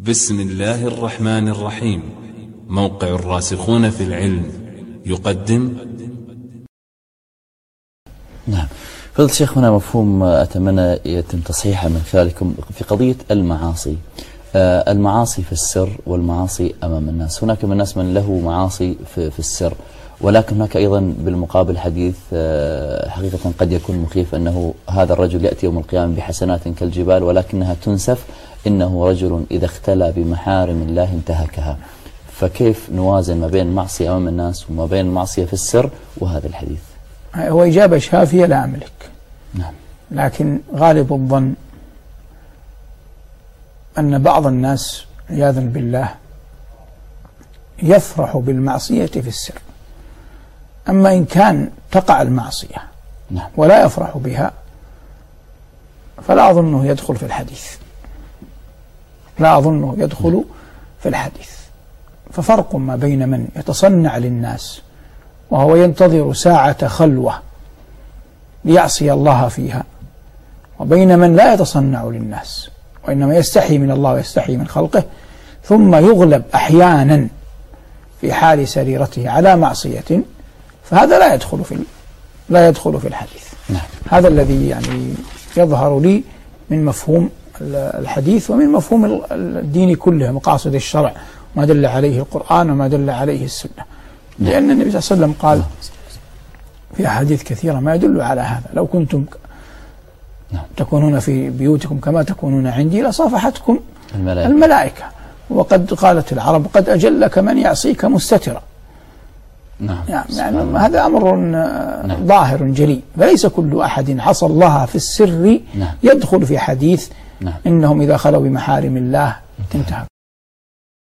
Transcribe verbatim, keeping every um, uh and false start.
بسم الله الرحمن الرحيم. موقع الراسخون في العلم يقدم. نعم، فضل الشيخ، هنا مفهوم أتمنى يتم تصحيحه من خلالكم في قضية المعاصي. آه المعاصي في السر والمعاصي أمام الناس. هناك من الناس من له معاصي في, في السر، ولكن هناك أيضا بالمقابل حديث آه حقيقة قد يكون مخيف، أنه هذا الرجل يأتي يوم القيامة بحسنات كالجبال ولكنها تنسف، إنه رجل إذا اختلى بمحارم الله انتهكها. فكيف نوازن ما بين المعصية أمام الناس وما بين المعصية في السر وهذا الحديث؟ هو إجابة شافية لا أملك. نعم. لكن غالب الظن أن بعض الناس عياذا بالله يفرح بالمعصية في السر، أما إن كان تقع المعصية نعم. ولا يفرح بها فلا أظنه يدخل في الحديث، لا أظنه يدخل نعم. في الحديث. ففرق ما بين من يتصنع للناس وهو ينتظر ساعة خلوة ليعصي الله فيها، وبين من لا يتصنع للناس وإنما يستحي من الله ويستحي من خلقه، ثم يغلب أحيانا في حال سريرته على معصية، فهذا لا يدخل في لا يدخل في الحديث. نعم. هذا الذي يعني يظهر لي من مفهوم الحديث ومن مفهوم الدين كله، مقاصد الشرع ما دل عليه القرآن وما دل عليه السنة. لأن النبي صلى الله عليه وسلم قال في أحاديث كثيرة ما يدل على هذا: لو كنتم تكونون في بيوتكم كما تكونون عندي لصافحتكم الملائكة, الملائكة. وقد قالت العرب: قد أجلك من يعصيك مستترا. نعم. يعني هذا أمر نعم. ظاهر جلي، فليس كل أحد عصى الله في السر نعم. يدخل في حديث نعم. إنهم إذا خلوا بمحارم الله انتهى.